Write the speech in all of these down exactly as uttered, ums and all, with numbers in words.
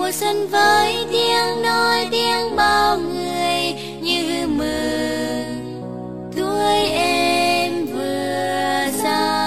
mùa xuân với tiếng nói tiếng bao người như mừng tuổi em vừa sang.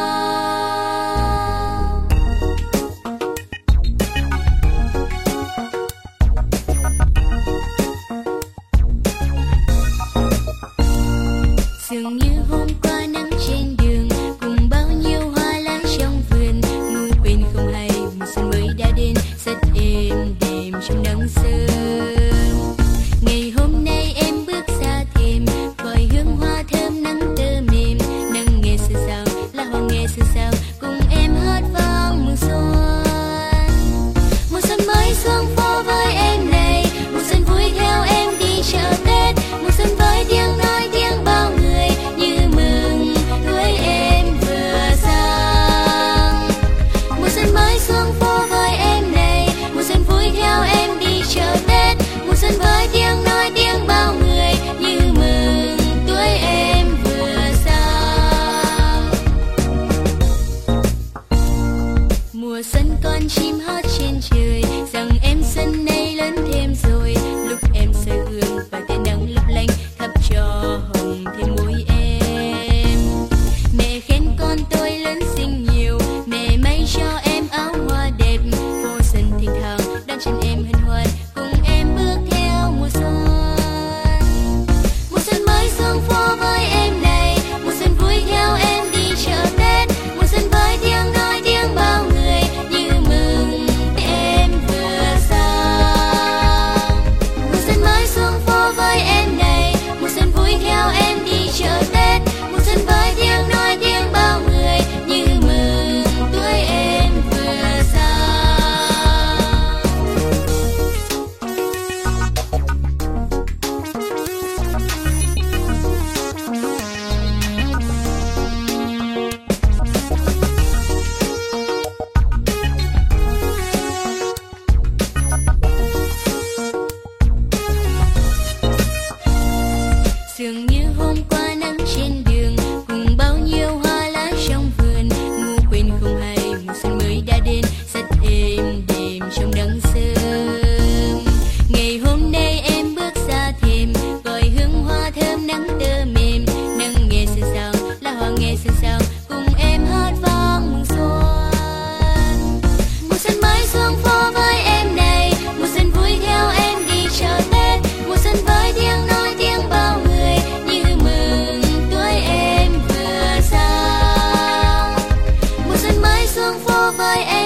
Dường như hôm qua nắng trên đường cùng bao nhiêu hoa lá trong vườn, ngu quên không hay mùa xuân mới đã đến rất êm đềm trong nắng sớm. Ngày hôm nay em bước ra thềm, gọi hương hoa thơm nắng tơ mềm, nắng nghe xưa sao lá hoa nghe xưa sao cùng em hát vang mừng xuân. Mùa xuân mới xuống phố với em này, mùa xuân vui theo em đi chợ Tết, mùa xuân với tiếng nói tiếng bao người như mừng tuổi em vừa sang. Mùa xuân mới xuống phố với em này, mùa xuân vui theo em đi chợ Tết, mùa xuân với tiếng nói tiếng bao người như mừng tuổi em vừa sang. Mùa xuân con chim hót trên trời, rằng em xuân nay lớn thêm rồi, lúc em soi gương và tia nắng lấp lánh khắp cho hồng thêm môi em. Mẹ khen con tôi lớn xinh nhiều, mẹ may cho em áo hoa đẹp, phố xuân thênh thang đón chân em hân hoan cùng em bước theo mùa xuân. Mùa xuân mới xuống phố với em này, mùa xuân vui theo em đi chợ Tết, mùa xuân với tiếng nói tiếng bao người như mừng em vừa sang. Mùa xuân mới xuống phố với em này, mùa xuân vui theo em đi chợ Tết, mùa xuân với tiếng nói tiếng bao người như mừng tuổi em vừa sang. Dường như hôm qua nắng trên đường cùng bao nhiêu hoa lá trong vườn, ngu quên không hay mùa xuân mới đã đến rất êm đềm trong nắng sớm. Ngày hôm nay em bước ra thềm, gọi hương hoa thơm nắng tơ mềm, nắng nghe xưa sao lá hoa nghe xưa sao cùng em hát vang mừng xuân. Mùa xuân mới xuống phố với em này, mùa xuân vui theo em đi chợ Tết, mùa xuân với tiếng nói tiếng bao người như mừng tuổi em vừa sang. Mùa xuân mới xuống phố với em